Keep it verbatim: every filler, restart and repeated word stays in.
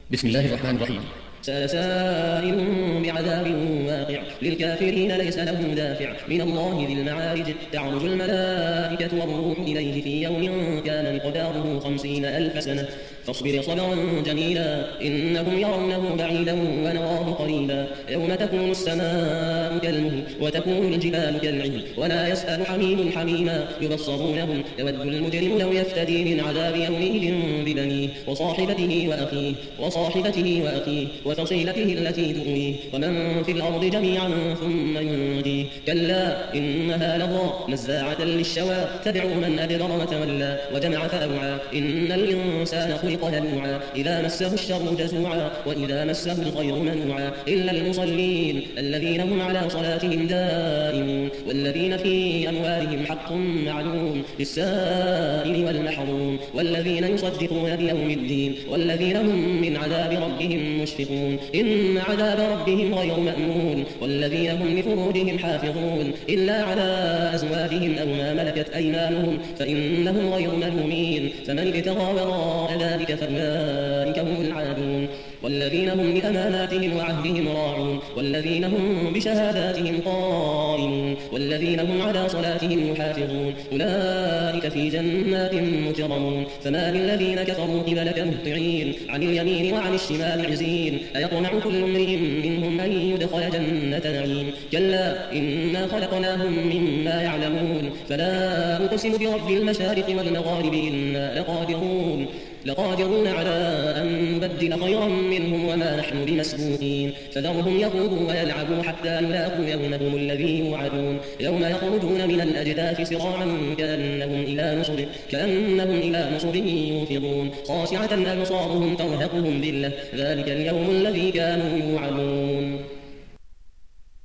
بسم الله الرحمن الرحيم. سأل سائل بعذاب واقع للكافرين ليس له دافع من الله ذي المعارج تعرج الملائكة والروح إليه في يوم كان مقداره خمسين ألف سنة فاصبر صبرا جميلا إنهم يرونه بعيدا ونراه قريبا يوم تكون السماء كالمهل وتكون الجبال كالعهن ولا يسأل حميم حميما يبصرونهم يود المجرم لو يفتدي من عذاب يومئذ ببنيه وصاحبته وأخيه وصاحبته وأخيه وفصيلته التي تؤويه ومن في الأرض جميعا ثم ينجيه كلا إنها لظى نزاعة للشوى تدعو من أدبر وتولى وجمع فأوعى إن الإنسان خلق هلوعا إذا مسه الشر جزوعا وإذا مسه الخير منوعا إلا المصلين الذين هم على صلاتهم دائمون والذين في أموالهم حق معلوم للسائل والمحروم والذين يصدقون بيوم الدين والذين هم من عذاب ربهم مشفقون إن عذاب ربهم غير مأمون والذين هم لفروجهم حافظون إلا على أزواجهم أو ما ملكت أيمانهم فإنهم غير ملومين فمن ابتغى وراء ذلك فأولئك هم العادون والذين هم لأماناتهم وعهدهم راعون والذين هم بشهاداتهم قائمون والذين هم على صلاتهم يحافظون أولئك في جنات مكرمون فما للذين كفروا قبلك مهطعين عن اليمين وعن الشمال عزين أيطمع كل امرئ منهم أن يدخل جنة نعيم كلا إنا خلقناهم مما يعلمون فلا أقسم برب المشارق والمغارب إنا لقادرون لقادرون على أن نبدل خيرا منهم وما نحن بمسبوقين فذرهم يخوضوا ويلعبوا حتى يلاقوا يومهم الذي يوعدون يوم يخرجون من الأجداث سراعا كأنهم إلى نصب كأنهم إلى نصب يوفضون خاشعة أبصارهم ترهقهم ذلة ذلك اليوم الذي كانوا